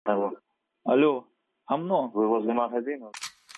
Алло. Алло, Амно. Вы возле магазина?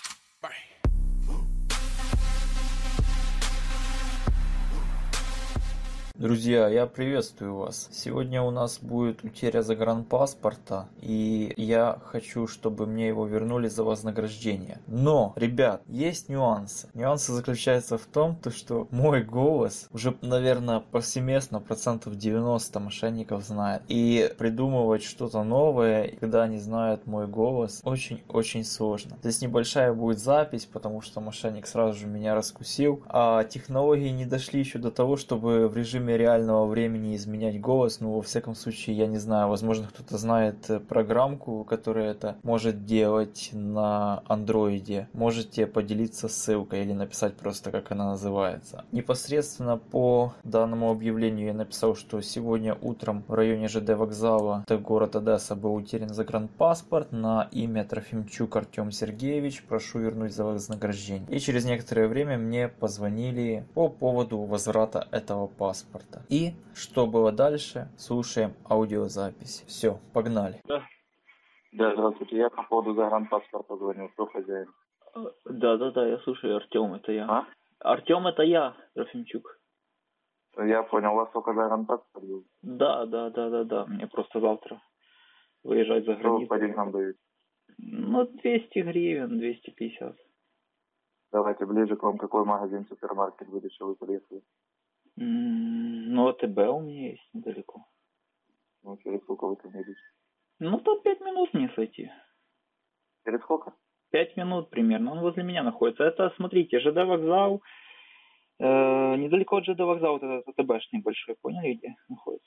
Друзья, я приветствую вас. Сегодня у нас будет утеря загранпаспорта, и я хочу, чтобы мне его вернули за вознаграждение. Но, ребят, есть нюансы. Нюансы заключаются в том, что мой голос уже, наверное, повсеместно процентов 90 мошенников знает. И придумывать что-то новое, когда они знают мой голос, очень-очень сложно. Здесь небольшая будет запись, потому что мошенник сразу же меня раскусил. А технологии не дошли еще до того, чтобы в режиме реального времени изменять голос. Ну, во всяком случае, я не знаю, возможно, кто-то знает программку, которая это может делать на андроиде. Можете поделиться ссылкой или написать просто, как она называется. Непосредственно по данному объявлению я написал, что сегодня утром в районе ЖД вокзала, это город Одесса, был утерян загранпаспорт на имя Трофимчук Артем Сергеевич. Прошу вернуть за вознаграждение. И через некоторое время мне позвонили по поводу возврата этого паспорта. И что было дальше, слушаем аудиозапись. Все, погнали. Да, здравствуйте. Я по поводу загранпаспорта звоню. Кто хозяин? Да, я слушаю, Артем, это я. А? Артем, это я, Трофимчук. Я понял. У вас только загранпаспорт был. Да. Мне просто завтра выезжать за Что вы границу. по деньгам даете? Ну, 200 гривен, 250. Давайте ближе к вам. Какой магазин, супермаркет будет, что вы приехали? Ну, АТБ у меня есть недалеко. Ну, через сколько вы там едете? Ну, там 5 минут мне сойти. Через сколько? 5 минут примерно, он возле меня находится. Это, смотрите, ЖД вокзал, недалеко от ЖД вокзала, вот этот АТБшный большой, поняли, где находится?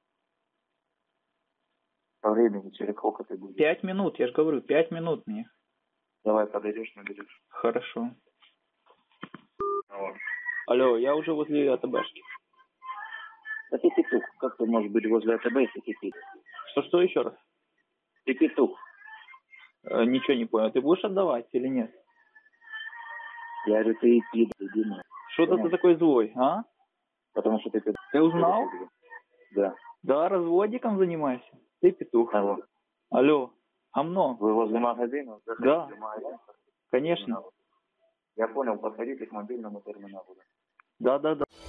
По времени, через сколько ты будешь? 5 минут, я же говорю, 5 минут мне. Давай подойдешь, наберешь. Хорошо. Вот. Алло, я уже возле АТБшки. Да ты петух. Как ты можешь быть возле АТБ, если ты петух? Что еще раз? Ты петух. Ничего не понял. Ты будешь отдавать или нет? Я же ты пидор, иди на. Что-то ты такой злой, а? Потому что ты петух. Ты узнал? Да. Да, разводиком занимайся. Ты петух. Алло. Алло, Амно. Вы возле магазина? Да. В магазин? Конечно. Я понял, подходите к мобильному терминалу. Да.